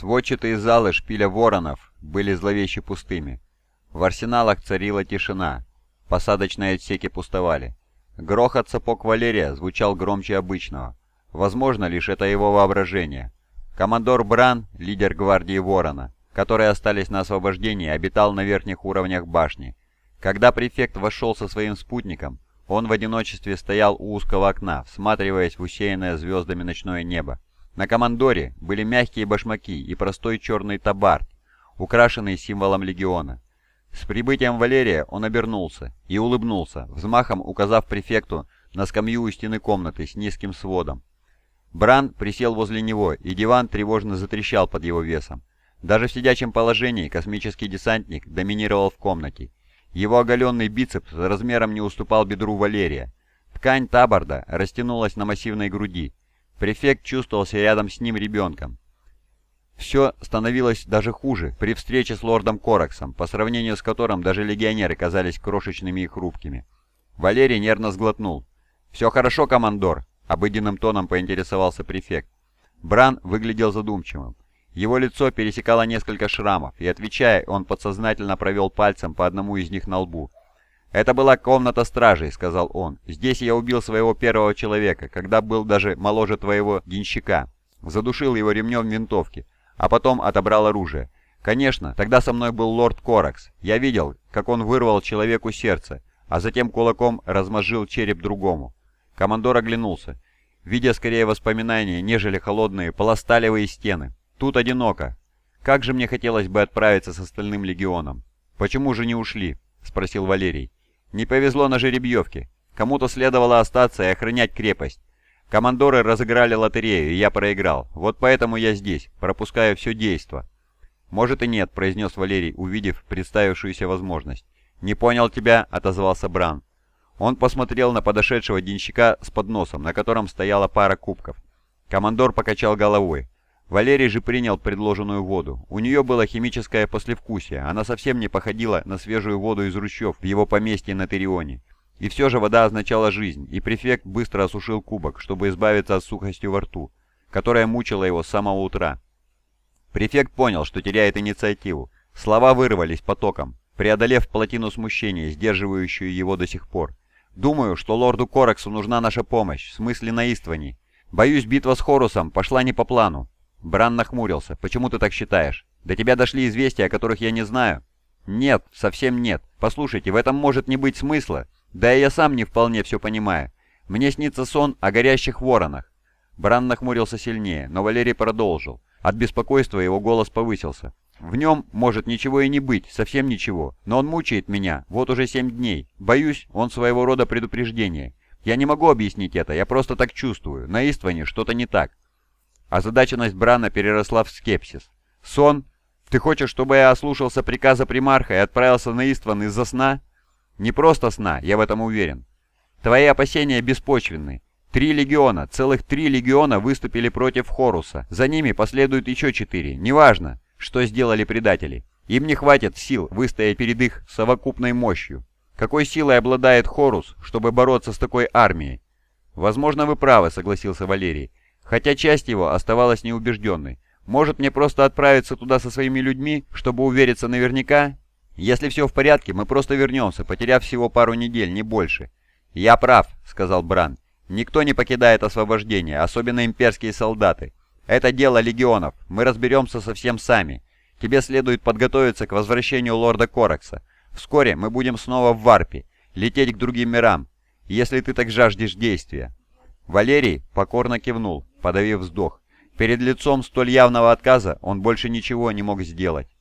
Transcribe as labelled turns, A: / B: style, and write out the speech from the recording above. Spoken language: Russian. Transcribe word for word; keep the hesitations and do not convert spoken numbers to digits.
A: Сводчатые залы шпиля Воронов были зловеще пустыми. В арсеналах царила тишина, посадочные отсеки пустовали. Грохот сапог Валерия звучал громче обычного. Возможно, лишь это его воображение. Командор Бран, лидер гвардии Ворона, которые остались на освобождении, обитал на верхних уровнях башни. Когда префект вошел со своим спутником, он в одиночестве стоял у узкого окна, всматриваясь в усеянное звездами ночное небо. На командоре были мягкие башмаки и простой черный табард, украшенный символом легиона. С прибытием Валерия он обернулся и улыбнулся, взмахом указав префекту на скамью у стены комнаты с низким сводом. Бран присел возле него, и диван тревожно затрещал под его весом. Даже в сидячем положении космический десантник доминировал в комнате. Его оголенный бицепс размером не уступал бедру Валерия. Ткань табарда растянулась на массивной груди. Префект чувствовался рядом с ним ребенком. Все становилось даже хуже при встрече с лордом Кораксом, по сравнению с которым даже легионеры казались крошечными и хрупкими. Валерий нервно сглотнул. «Все хорошо, командор?» — обыденным тоном поинтересовался префект. Бран выглядел задумчивым. Его лицо пересекало несколько шрамов, и, отвечая, он подсознательно провел пальцем по одному из них на лбу. «Это была комната стражей», — сказал он. «Здесь я убил своего первого человека, когда был даже моложе твоего денщика. Задушил его ремнем винтовки, а потом отобрал оружие. Конечно, тогда со мной был лорд Коракс. Я видел, как он вырвал человеку сердце, а затем кулаком размозжил череп другому». Командор оглянулся, видя скорее воспоминания, нежели холодные полосталевые стены. «Тут одиноко. Как же мне хотелось бы отправиться с остальным легионом». «Почему же не ушли?» — спросил Валерий. «Не повезло на жеребьевке. Кому-то следовало остаться и охранять крепость. Командоры разыграли лотерею, и я проиграл. Вот поэтому я здесь, пропускаю все действо». «Может и нет», — произнес Валерий, увидев представившуюся возможность. «Не понял тебя», — отозвался Бран. Он посмотрел на подошедшего денщика с подносом, на котором стояла пара кубков. Командор покачал головой. Валерий же принял предложенную воду. У нее было химическое послевкусие, она совсем не походила на свежую воду из ручьев в его поместье на Терионе. И все же вода означала жизнь, и префект быстро осушил кубок, чтобы избавиться от сухости во рту, которая мучила его с самого утра. Префект понял, что теряет инициативу. Слова вырвались потоком, преодолев плотину смущения, сдерживающую его до сих пор. «Думаю, что лорду Кораксу нужна наша помощь, в смысле наистований. Боюсь, битва с Хорусом пошла не по плану». Бран нахмурился. «Почему ты так считаешь? До тебя дошли известия, о которых я не знаю?» «Нет, совсем нет. Послушайте, в этом может не быть смысла. Да и я сам не вполне все понимаю. Мне снится сон о горящих воронах». Бран нахмурился сильнее, но Валерий продолжил. От беспокойства его голос повысился. «В нем может ничего и не быть, совсем ничего. Но он мучает меня, вот уже семь дней. Боюсь, он своего рода предупреждение. Я не могу объяснить это, я просто так чувствую. На Истване что-то не так». Озадаченность Брана переросла в скепсис. «Сон? Ты хочешь, чтобы я ослушался приказа примарха и отправился на Истван из-за сна?» «Не просто сна, я в этом уверен. Твои опасения беспочвенны. Три легиона, целых три легиона выступили против Хоруса. За ними последуют еще четыре. Неважно, что сделали предатели. Им не хватит сил выстоять перед их совокупной мощью. Какой силой обладает Хорус, чтобы бороться с такой армией?» «Возможно, вы правы», — согласился Валерий. Хотя часть его оставалась неубежденной. «Может, мне просто отправиться туда со своими людьми, чтобы увериться наверняка? Если все в порядке, мы просто вернемся, потеряв всего пару недель, не больше». «Я прав», — сказал Бран. «Никто не покидает освобождение, особенно имперские солдаты. Это дело легионов, мы разберемся со всем сами. Тебе следует подготовиться к возвращению лорда Коракса. Вскоре мы будем снова в Варпе, лететь к другим мирам, если ты так жаждешь действия». Валерий покорно кивнул, подавив вздох. Перед лицом столь явного отказа он больше ничего не мог сделать.